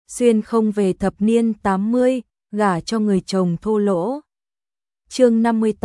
xuyên không về thập niên 80, gả cho người chồng thô lỗ. Chương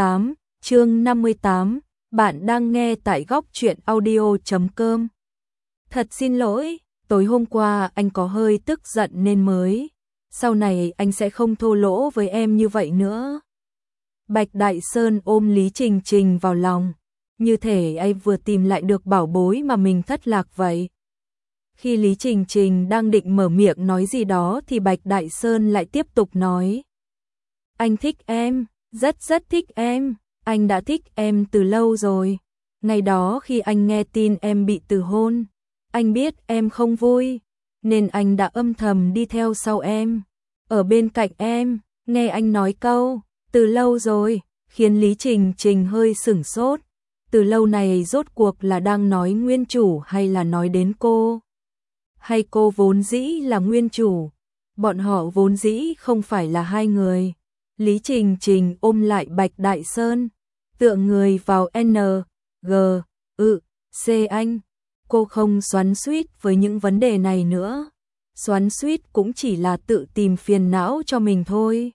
58, bạn đang nghe tại góc truyện audio.com. Thật xin lỗi, tối hôm qua anh có hơi tức giận nên mới. Sau này anh sẽ không thô lỗ với em như vậy nữa. Bạch Đại Sơn ôm Lý Trình Trình vào lòng, như thể anh vừa tìm lại được bảo bối mà mình thất lạc vậy. Khi Lý Trình Trình đang định mở miệng nói gì đó thì Bạch Đại Sơn lại tiếp tục nói. Anh thích em, rất thích em, anh đã thích em từ lâu rồi. Ngày đó khi anh nghe tin em bị từ hôn, anh biết em không vui, nên anh đã âm thầm đi theo sau em, ở bên cạnh em, nghe anh nói câu, từ lâu rồi, khiến Lý Trình Trình hơi sửng sốt. Từ lâu này rốt cuộc là đang nói nguyên chủ hay là nói đến cô? Hay cô vốn dĩ là nguyên chủ? Bọn họ vốn dĩ không phải là hai người. Lý Trình Trình ôm lại Bạch Đại Sơn, tựa người vào N, G, C anh. Cô không xoắn xuýt với những vấn đề này nữa. Xoắn xuýt cũng chỉ là tự tìm phiền não cho mình thôi.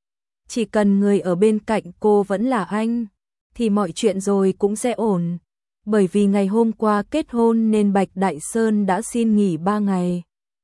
Chỉ cần người ở bên cạnh cô vẫn là anh, thì mọi chuyện rồi cũng sẽ ổn. Bởi vì ngày hôm qua kết hôn nên Bạch Đại Sơn đã xin nghỉ 3 ngày.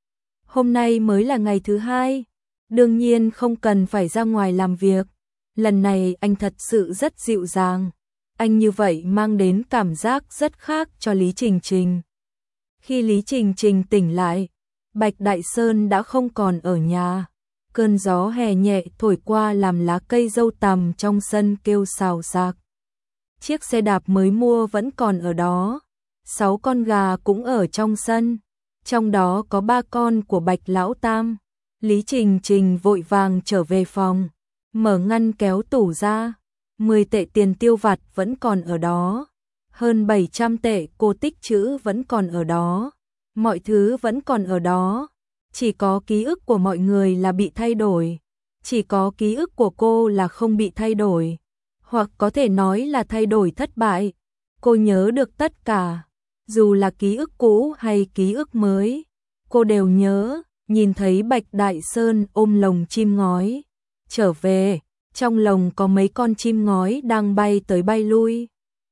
Hôm nay mới là ngày thứ 2, đương nhiên không cần phải ra ngoài làm việc. Lần này anh thật sự rất dịu dàng. Anh như vậy mang đến cảm giác rất khác cho Lý Trình Trình. Khi Lý Trình Trình tỉnh lại, Bạch Đại Sơn đã không còn ở nhà. Cơn gió hè nhẹ thổi qua làm lá cây dâu tằm trong sân kêu xào xạc. Chiếc xe đạp mới mua vẫn còn ở đó. 6 con gà cũng ở trong sân. Trong đó có 3 con của Bạch Lão Tam. Lý Trình Trình vội vàng trở về phòng, mở ngăn kéo tủ ra. 10 tệ tiền tiêu vặt vẫn còn ở đó. Hơn 700 tệ cô tích trữ vẫn còn ở đó. Mọi thứ vẫn còn ở đó. Chỉ có ký ức của mọi người là bị thay đổi. Chỉ có ký ức của cô là không bị thay đổi. Hoặc có thể nói là thay đổi thất bại. Cô nhớ được tất cả. Dù là ký ức cũ hay ký ức mới, cô đều nhớ. Nhìn thấy Bạch Đại Sơn ôm lồng chim ngói trở về, trong lồng có mấy con chim ngói đang bay tới bay lui.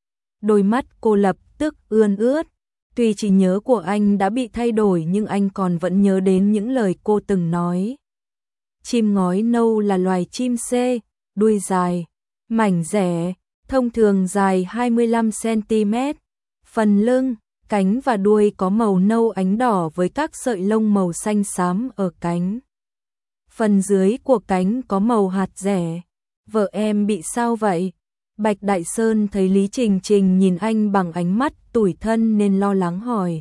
Đôi mắt cô lập tức ươn ướt. Tuy trí nhớ của anh đã bị thay đổi nhưng anh còn vẫn nhớ đến những lời cô từng nói. Chim ngói nâu là loài chim C, đuôi dài, mảnh rẻ, thông thường dài 25 cm. Phần lưng, cánh và đuôi có màu nâu ánh đỏ với các sợi lông màu xanh xám ở cánh. Phần dưới của cánh có màu hạt rẻ. Vợ em bị sao vậy? Bạch Đại Sơn thấy Lý Trình Trình nhìn anh bằng ánh mắt tủi thân nên lo lắng hỏi.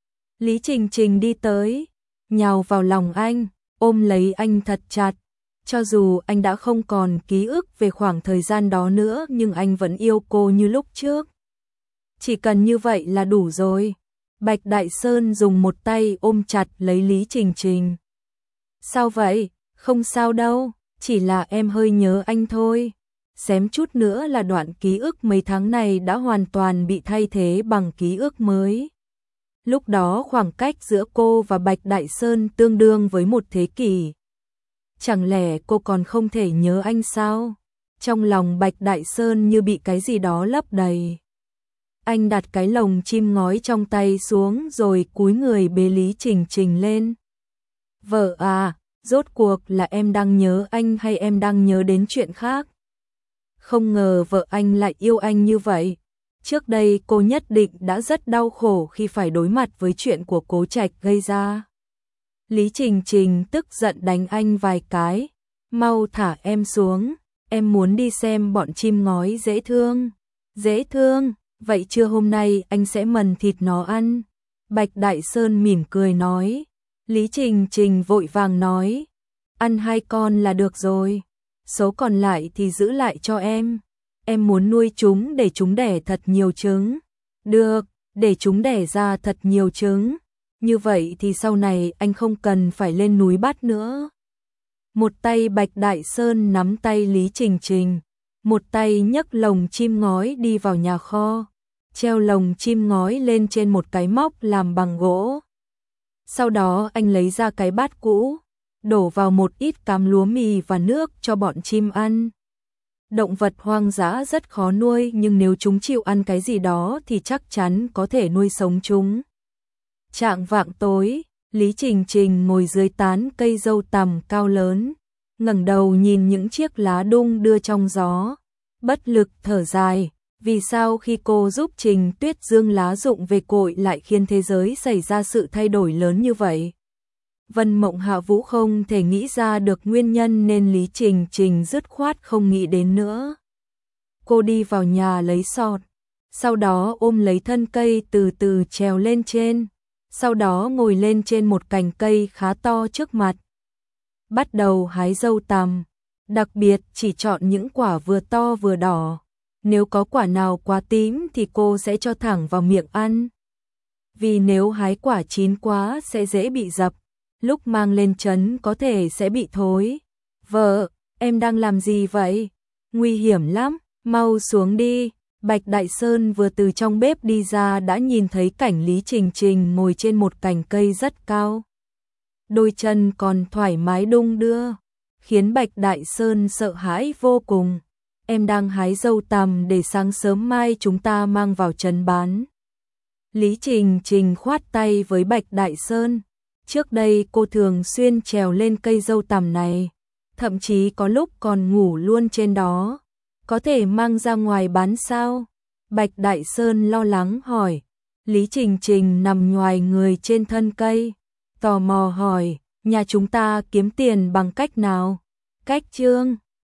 Lý Trình Trình đi tới, nhào vào lòng anh, ôm lấy anh thật chặt. Cho dù anh đã không còn ký ức về khoảng thời gian đó nữa nhưng anh vẫn yêu cô như lúc trước. Chỉ cần như vậy là đủ rồi. Bạch Đại Sơn dùng một tay ôm chặt lấy Lý Trình Trình. Sao vậy? Không sao đâu, chỉ là em hơi nhớ anh thôi. Xém chút nữa là đoạn ký ức mấy tháng này đã hoàn toàn bị thay thế bằng ký ức mới. Lúc đó khoảng cách giữa cô và Bạch Đại Sơn tương đương với một thế kỷ. Chẳng lẽ cô còn không thể nhớ anh sao? Trong lòng Bạch Đại Sơn như bị cái gì đó lấp đầy. Anh đặt cái lồng chim ngói trong tay xuống rồi cúi người bế Lý Trình Trình lên. Vợ à, rốt cuộc là em đang nhớ anh hay em đang nhớ đến chuyện khác? Không ngờ vợ anh lại yêu anh như vậy. Trước đây cô nhất định đã rất đau khổ khi phải đối mặt với chuyện của Cố Trạch gây ra. Lý Trình Trình tức giận đánh anh vài cái. Mau thả em xuống, em muốn đi xem bọn chim ngói dễ thương. Dễ thương, vậy trưa hôm nay anh sẽ mần thịt nó ăn. Bạch Đại Sơn mỉm cười nói. Lý Trình Trình vội vàng nói. Ăn 2 con là được rồi. Số còn lại thì giữ lại cho em. Em muốn nuôi chúng để chúng đẻ thật nhiều trứng. Được, để chúng đẻ ra thật nhiều trứng. Như vậy thì sau này anh không cần phải lên núi bắt nữa. Một tay Bạch Đại Sơn nắm tay Lý Trình Trình. Một tay nhấc lồng chim ngói đi vào nhà kho. Treo lồng chim ngói lên trên một cái móc làm bằng gỗ. Sau đó anh lấy ra cái bát cũ, đổ vào một ít cám lúa mì và nước cho bọn chim ăn. Động vật hoang dã rất khó nuôi, nhưng nếu chúng chịu ăn cái gì đó thì chắc chắn có thể nuôi sống chúng. Chạng vạng tối, Lý Trình Trình ngồi dưới tán cây dâu tằm cao lớn, ngẩng đầu nhìn những chiếc lá đung đưa trong gió, bất lực thở dài. Vì sao khi cô giúp Trình Tuyết Dương lá rụng về cội lại khiến thế giới xảy ra sự thay đổi lớn như vậy? Vân Mộng Hạ Vũ không thể nghĩ ra được nguyên nhân nên Lý Trình Trình dứt khoát không nghĩ đến nữa. Cô đi vào nhà lấy sọt, sau đó ôm lấy thân cây từ từ trèo lên trên, sau đó ngồi lên trên một cành cây khá to trước mặt. Bắt đầu hái dâu tằm, đặc biệt chỉ chọn những quả vừa to vừa đỏ. Nếu có quả nào quá tím thì cô sẽ cho thẳng vào miệng ăn. Vì nếu hái quả chín quá sẽ dễ bị dập, lúc mang lên trấn có thể sẽ bị thối. Vợ, em đang làm gì vậy? Nguy hiểm lắm, mau xuống đi. Bạch Đại Sơn vừa từ trong bếp đi ra đã nhìn thấy cảnh Lý Trình Trình ngồi trên một cành cây rất cao. Đôi chân còn thoải mái đung đưa, khiến Bạch Đại Sơn sợ hãi vô cùng. Em đang hái dâu tằm để sáng sớm mai chúng ta mang vào trấn bán. Lý Trình Trình khoát tay với Bạch Đại Sơn. Trước đây cô thường xuyên trèo lên cây dâu tằm này, thậm chí có lúc còn ngủ luôn trên đó. Có thể mang ra ngoài bán sao? Bạch Đại Sơn lo lắng hỏi. Lý Trình Trình nằm nhoài người trên thân cây, tò mò hỏi, nhà chúng ta kiếm tiền bằng cách nào? Cách Trương